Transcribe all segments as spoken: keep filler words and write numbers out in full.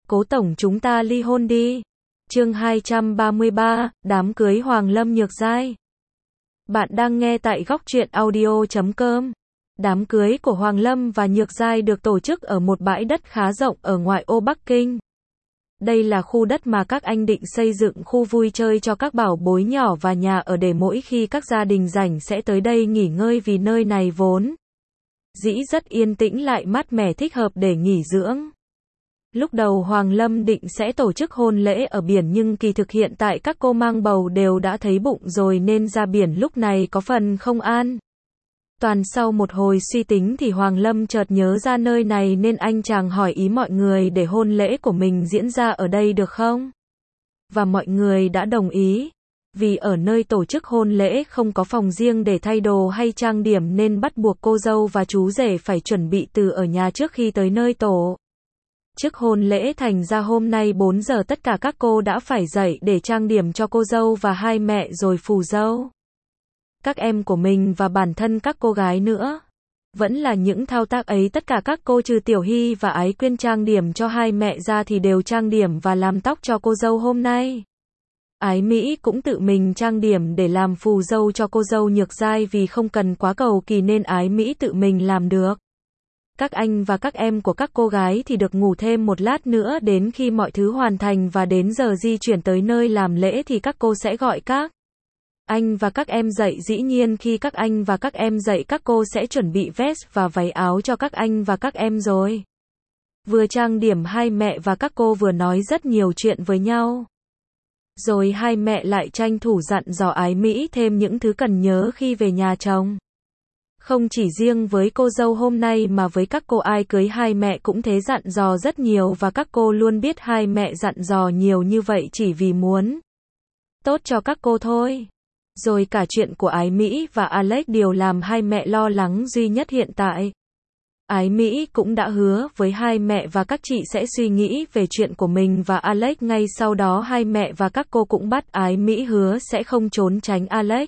Cố tổng chúng ta ly hôn đi. Chương hai trăm ba mươi ba, đám cưới Hoàng Lâm Nhược Giai. Bạn đang nghe tại góc truyện audio chấm com. Đám cưới của Hoàng Lâm và Nhược Giai được tổ chức ở một bãi đất khá rộng ở ngoại ô Bắc Kinh. Đây là khu đất mà các anh định xây dựng khu vui chơi cho các bảo bối nhỏ và nhà ở để mỗi khi các gia đình rảnh sẽ tới đây nghỉ ngơi vì nơi này vốn dĩ rất yên tĩnh lại mát mẻ thích hợp để nghỉ dưỡng. Lúc đầu Hoàng Lâm định sẽ tổ chức hôn lễ ở biển nhưng kỳ thực hiện tại các cô mang bầu đều đã thấy bụng rồi nên ra biển lúc này có phần không an. Toàn sau một hồi suy tính thì Hoàng Lâm chợt nhớ ra nơi này nên anh chàng hỏi ý mọi người để hôn lễ của mình diễn ra ở đây được không? Và mọi người đã đồng ý. Vì ở nơi tổ chức hôn lễ không có phòng riêng để thay đồ hay trang điểm nên bắt buộc cô dâu và chú rể phải chuẩn bị từ ở nhà trước khi tới nơi tổ trước hôn lễ, thành ra hôm nay bốn giờ tất cả các cô đã phải dậy để trang điểm cho cô dâu và hai mẹ rồi phù dâu. Các em của mình và bản thân các cô gái nữa. Vẫn là những thao tác ấy tất cả các cô trừ Tiểu Hy và Ái Quyên trang điểm cho hai mẹ ra thì đều trang điểm và làm tóc cho cô dâu hôm nay. Ái Mỹ cũng tự mình trang điểm để làm phù dâu cho cô dâu Nhược Giai vì không cần quá cầu kỳ nên Ái Mỹ tự mình làm được. Các anh và các em của các cô gái thì được ngủ thêm một lát nữa đến khi mọi thứ hoàn thành và đến giờ di chuyển tới nơi làm lễ thì các cô sẽ gọi các anh và các em dậy. Dĩ nhiên khi các anh và các em dậy các cô sẽ chuẩn bị vest và váy áo cho các anh và các em rồi. Vừa trang điểm hai mẹ và các cô vừa nói rất nhiều chuyện với nhau. Rồi hai mẹ lại tranh thủ dặn dò Ái Mỹ thêm những thứ cần nhớ khi về nhà chồng. Không chỉ riêng với cô dâu hôm nay mà với các cô ai cưới hai mẹ cũng thế, dặn dò rất nhiều và các cô luôn biết hai mẹ dặn dò nhiều như vậy chỉ vì muốn tốt cho các cô thôi. Rồi cả chuyện của Ái Mỹ và Alex điều làm hai mẹ lo lắng duy nhất hiện tại. Ái Mỹ cũng đã hứa với hai mẹ và các chị sẽ suy nghĩ về chuyện của mình và Alex. Ngay sau đó hai mẹ và các cô cũng bắt Ái Mỹ hứa sẽ không trốn tránh Alex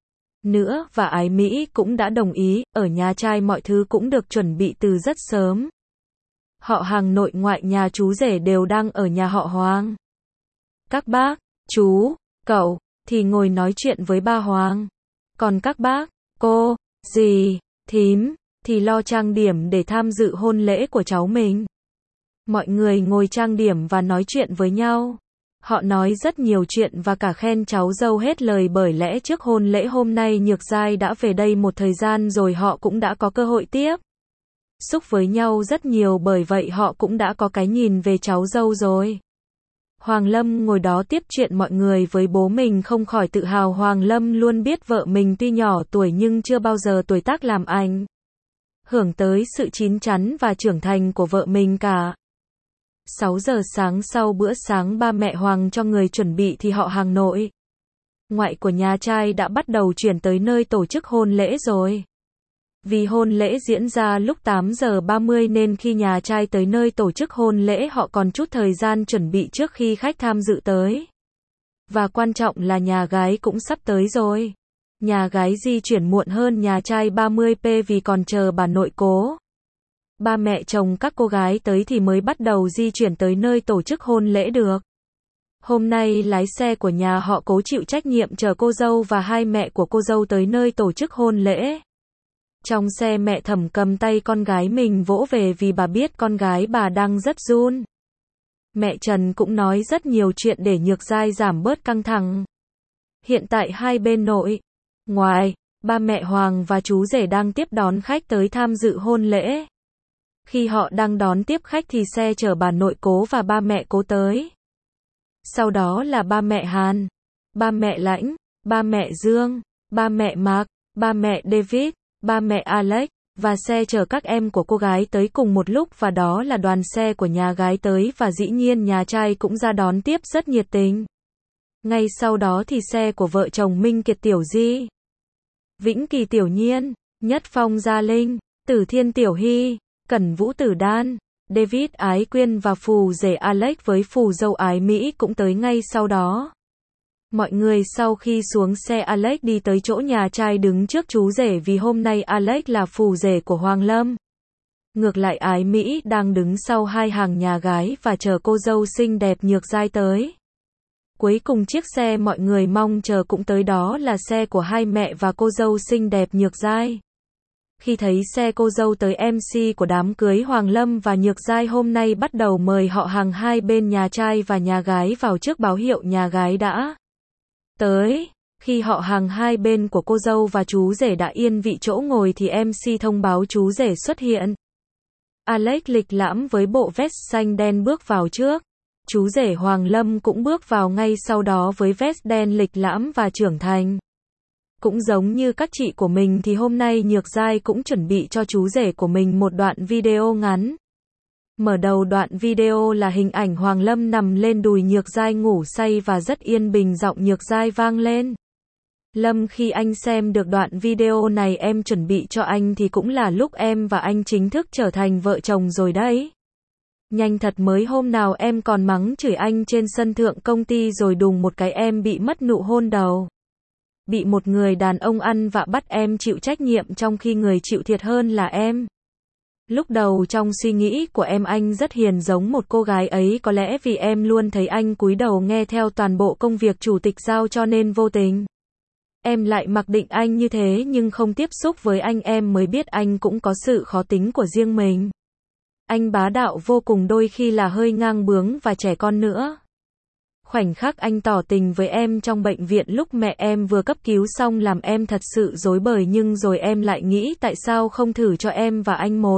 nữa và Ái Mỹ cũng đã đồng ý. Ở nhà trai mọi thứ cũng được chuẩn bị từ rất sớm. Họ hàng nội ngoại nhà chú rể đều đang ở nhà họ Hoàng. Các bác, chú, cậu thì ngồi nói chuyện với ba Hoàng. Còn các bác, cô, dì, thím thì lo trang điểm để tham dự hôn lễ của cháu mình. Mọi người ngồi trang điểm và nói chuyện với nhau. Họ nói rất nhiều chuyện và cả khen cháu dâu hết lời bởi lẽ trước hôn lễ hôm nay Nhược Giai đã về đây một thời gian rồi họ cũng đã có cơ hội tiếp xúc với nhau rất nhiều, bởi vậy họ cũng đã có cái nhìn về cháu dâu rồi. Hoàng Lâm ngồi đó tiếp chuyện mọi người với bố mình không khỏi tự hào. Hoàng Lâm luôn biết vợ mình tuy nhỏ tuổi nhưng chưa bao giờ tuổi tác làm ảnh hưởng tới sự chín chắn và trưởng thành của vợ mình cả. sáu giờ sáng sau bữa sáng ba mẹ Hoàng cho người chuẩn bị thì họ hàng nội ngoại của nhà trai đã bắt đầu chuyển tới nơi tổ chức hôn lễ rồi. Vì hôn lễ diễn ra lúc tám giờ ba mươi nên khi nhà trai tới nơi tổ chức hôn lễ họ còn chút thời gian chuẩn bị trước khi khách tham dự tới. Và quan trọng là nhà gái cũng sắp tới rồi. Nhà gái di chuyển muộn hơn nhà trai ba mươi phút vì còn chờ bà nội Cố. Ba mẹ chồng các cô gái tới thì mới bắt đầu di chuyển tới nơi tổ chức hôn lễ được. Hôm nay lái xe của nhà họ Cố chịu trách nhiệm chở cô dâu và hai mẹ của cô dâu tới nơi tổ chức hôn lễ. Trong xe mẹ Thẩm cầm tay con gái mình vỗ về vì bà biết con gái bà đang rất run. Mẹ Trần cũng nói rất nhiều chuyện để Nhược Giai giảm bớt căng thẳng. Hiện tại hai bên nội ngoại, ba mẹ Hoàng và chú rể đang tiếp đón khách tới tham dự hôn lễ. Khi họ đang đón tiếp khách thì xe chở bà nội Cố và ba mẹ Cố tới. Sau đó là ba mẹ Hàn, ba mẹ Lãnh, ba mẹ Dương, ba mẹ Mark, ba mẹ David, ba mẹ Alex, và xe chở các em của cô gái tới cùng một lúc và đó là đoàn xe của nhà gái tới và dĩ nhiên nhà trai cũng ra đón tiếp rất nhiệt tình. Ngay sau đó thì xe của vợ chồng Minh Kiệt Tiểu Di, Vĩnh Kỳ Tiểu Nhiên, Nhất Phong Gia Linh, Tử Thiên Tiểu Hy, Cẩn Vũ Tử Đan, David Ái Quyên và phù rể Alex với phù dâu Ái Mỹ cũng tới ngay sau đó. Mọi người sau khi xuống xe Alex đi tới chỗ nhà trai đứng trước chú rể vì hôm nay Alex là phù rể của Hoàng Lâm. Ngược lại Ái Mỹ đang đứng sau hai hàng nhà gái và chờ cô dâu xinh đẹp Nhược Giai tới. Cuối cùng chiếc xe mọi người mong chờ cũng tới, đó là xe của hai mẹ và cô dâu xinh đẹp Nhược Giai. Khi thấy xe cô dâu tới, em xê của đám cưới Hoàng Lâm và Nhược Giai hôm nay bắt đầu mời họ hàng hai bên nhà trai và nhà gái vào trước, báo hiệu nhà gái đã tới. Khi họ hàng hai bên của cô dâu và chú rể đã yên vị chỗ ngồi thì em xê thông báo chú rể xuất hiện. Alex lịch lãm với bộ vest xanh đen bước vào trước. Chú rể Hoàng Lâm cũng bước vào ngay sau đó với vest đen lịch lãm và trưởng thành. Cũng giống như các chị của mình thì hôm nay Nhược Giai cũng chuẩn bị cho chú rể của mình một đoạn video ngắn. Mở đầu đoạn video là hình ảnh Hoàng Lâm nằm lên đùi Nhược Giai ngủ say và rất yên bình, giọng Nhược Giai vang lên. Lâm, khi anh xem được đoạn video này em chuẩn bị cho anh thì cũng là lúc em và anh chính thức trở thành vợ chồng rồi đấy. Nhanh thật, mới hôm nào em còn mắng chửi anh trên sân thượng công ty rồi đùng một cái em bị mất nụ hôn đầu. Bị một người đàn ông ăn vạ bắt em chịu trách nhiệm trong khi người chịu thiệt hơn là em. Lúc đầu trong suy nghĩ của em anh rất hiền giống một cô gái ấy, có lẽ vì em luôn thấy anh cúi đầu nghe theo toàn bộ công việc chủ tịch giao cho nên vô tình. Em lại mặc định anh như thế nhưng không tiếp xúc với anh em mới biết anh cũng có sự khó tính của riêng mình. Anh bá đạo vô cùng, đôi khi là hơi ngang bướng và trẻ con nữa. Khoảnh khắc anh tỏ tình với em trong bệnh viện lúc mẹ em vừa cấp cứu xong làm em thật sự rối bời, nhưng rồi em lại nghĩ tại sao không thử cho em và anh một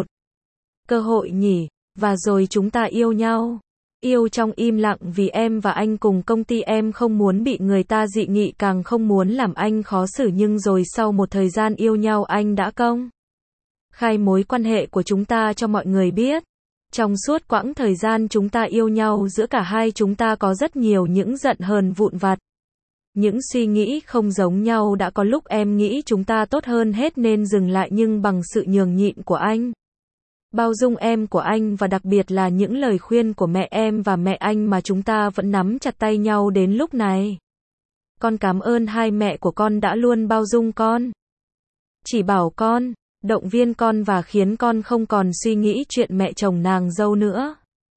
cơ hội nhỉ, và rồi chúng ta yêu nhau. Yêu trong im lặng vì em và anh cùng công ty, em không muốn bị người ta dị nghị, càng không muốn làm anh khó xử, nhưng rồi sau một thời gian yêu nhau anh đã công khai mối quan hệ của chúng ta cho mọi người biết. Trong suốt quãng thời gian chúng ta yêu nhau, giữa cả hai chúng ta có rất nhiều những giận hờn vụn vặt. Những suy nghĩ không giống nhau, đã có lúc em nghĩ chúng ta tốt hơn hết nên dừng lại, nhưng bằng sự nhường nhịn của anh, bao dung em của anh và đặc biệt là những lời khuyên của mẹ em và mẹ anh mà chúng ta vẫn nắm chặt tay nhau đến lúc này. Con cảm ơn hai mẹ của con đã luôn bao dung con, chỉ bảo con, động viên con và khiến con không còn suy nghĩ chuyện mẹ chồng nàng dâu nữa.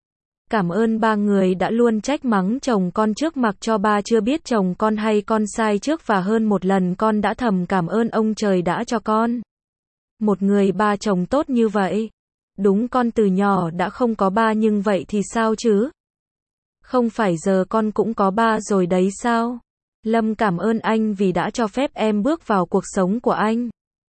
Cảm ơn ba người đã luôn trách mắng chồng con trước mặc cho ba chưa biết chồng con hay con sai trước, và hơn một lần con đã thầm cảm ơn ông trời đã cho con một người ba chồng tốt như vậy. Đúng, con từ nhỏ đã không có ba nhưng vậy thì sao chứ? Không phải giờ con cũng có ba rồi đấy sao? Lâm, cảm ơn anh vì đã cho phép em bước vào cuộc sống của anh,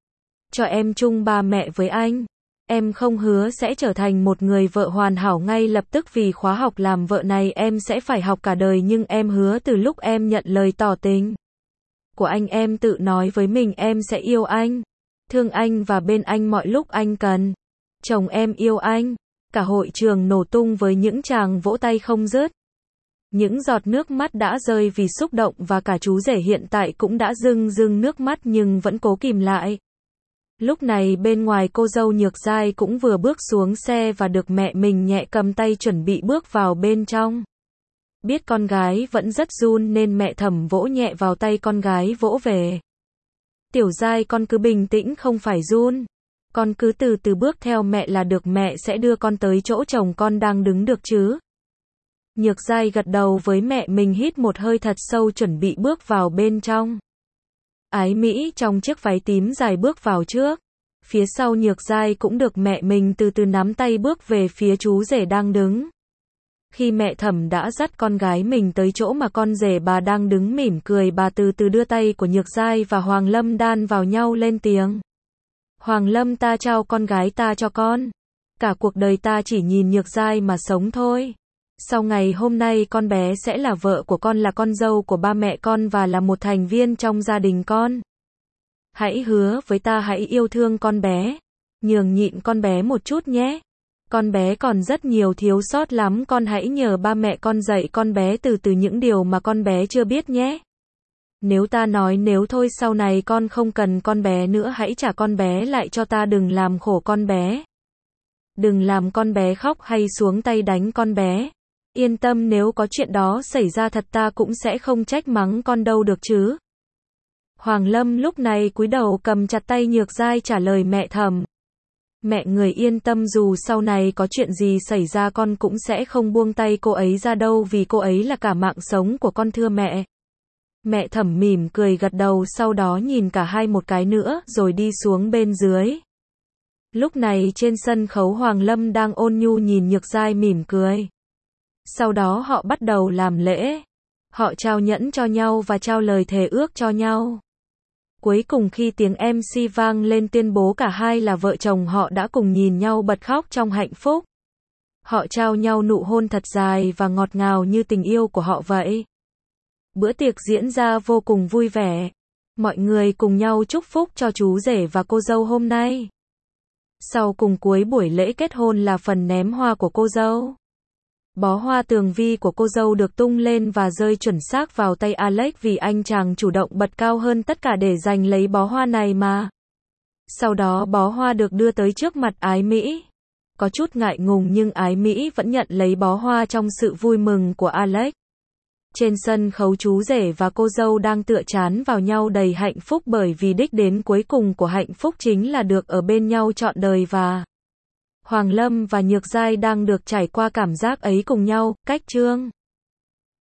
cho em chung ba mẹ với anh. Em không hứa sẽ trở thành một người vợ hoàn hảo ngay lập tức, vì khóa học làm vợ này em sẽ phải học cả đời, nhưng em hứa từ lúc em nhận lời tỏ tình của anh, em tự nói với mình em sẽ yêu anh, thương anh và bên anh mọi lúc anh cần. Chồng em yêu anh. Cả hội trường nổ tung với những tràng vỗ tay không dứt. Những giọt nước mắt đã rơi vì xúc động và cả chú rể hiện tại cũng đã rưng rưng nước mắt nhưng vẫn cố kìm lại. Lúc này bên ngoài cô dâu Nhược Giai cũng vừa bước xuống xe và được mẹ mình nhẹ cầm tay chuẩn bị bước vào bên trong. Biết con gái vẫn rất run nên mẹ thầm vỗ nhẹ vào tay con gái vỗ về. Tiểu Giai, con cứ bình tĩnh, không phải run. Con cứ từ từ bước theo mẹ là được, mẹ sẽ đưa con tới chỗ chồng con đang đứng được chứ. Nhược Giai gật đầu với mẹ mình, hít một hơi thật sâu chuẩn bị bước vào bên trong. Ái Mỹ trong chiếc váy tím dài bước vào trước. Phía sau Nhược Giai cũng được mẹ mình từ từ nắm tay bước về phía chú rể đang đứng. Khi mẹ thẩm đã dắt con gái mình tới chỗ mà con rể bà đang đứng mỉm cười, bà từ từ đưa tay của Nhược Giai và Hoàng Lâm đan vào nhau lên tiếng. Hoàng Lâm, ta trao con gái ta cho con. Cả cuộc đời ta chỉ nhìn Nhược Giai mà sống thôi. Sau ngày hôm nay con bé sẽ là vợ của con, là con dâu của ba mẹ con và là một thành viên trong gia đình con. Hãy hứa với ta hãy yêu thương con bé, nhường nhịn con bé một chút nhé. Con bé còn rất nhiều thiếu sót lắm, con hãy nhờ ba mẹ con dạy con bé từ từ những điều mà con bé chưa biết nhé. Nếu ta nói nếu thôi sau này con không cần con bé nữa, hãy trả con bé lại cho ta, đừng làm khổ con bé. Đừng làm con bé khóc hay xuống tay đánh con bé. Yên tâm, nếu có chuyện đó xảy ra thật ta cũng sẽ không trách mắng con đâu được chứ. Hoàng Lâm lúc này cúi đầu cầm chặt tay Nhược Giai trả lời mẹ thầm. Mẹ người yên tâm, dù sau này có chuyện gì xảy ra con cũng sẽ không buông tay cô ấy ra đâu, vì cô ấy là cả mạng sống của con, thưa mẹ. Mẹ Thẩm mỉm cười gật đầu, sau đó nhìn cả hai một cái nữa, rồi đi xuống bên dưới. Lúc này trên sân khấu Hoàng Lâm đang ôn nhu nhìn Nhược Giai mỉm cười. Sau đó họ bắt đầu làm lễ. Họ trao nhẫn cho nhau và trao lời thề ước cho nhau. Cuối cùng khi tiếng em xê vang lên tuyên bố cả hai là vợ chồng, họ đã cùng nhìn nhau bật khóc trong hạnh phúc. Họ trao nhau nụ hôn thật dài và ngọt ngào như tình yêu của họ vậy. Bữa tiệc diễn ra vô cùng vui vẻ. Mọi người cùng nhau chúc phúc cho chú rể và cô dâu hôm nay. Sau cùng cuối buổi lễ kết hôn là phần ném hoa của cô dâu. Bó hoa tường vi của cô dâu được tung lên và rơi chuẩn xác vào tay Alex, vì anh chàng chủ động bật cao hơn tất cả để giành lấy bó hoa này mà. Sau đó bó hoa được đưa tới trước mặt Ái Mỹ. Có chút ngại ngùng nhưng Ái Mỹ vẫn nhận lấy bó hoa trong sự vui mừng của Alex. Trên sân khấu chú rể và cô dâu đang tựa trán vào nhau đầy hạnh phúc, bởi vì đích đến cuối cùng của hạnh phúc chính là được ở bên nhau trọn đời, và Hoàng Lâm và Nhược Giai đang được trải qua cảm giác ấy cùng nhau. Cách chương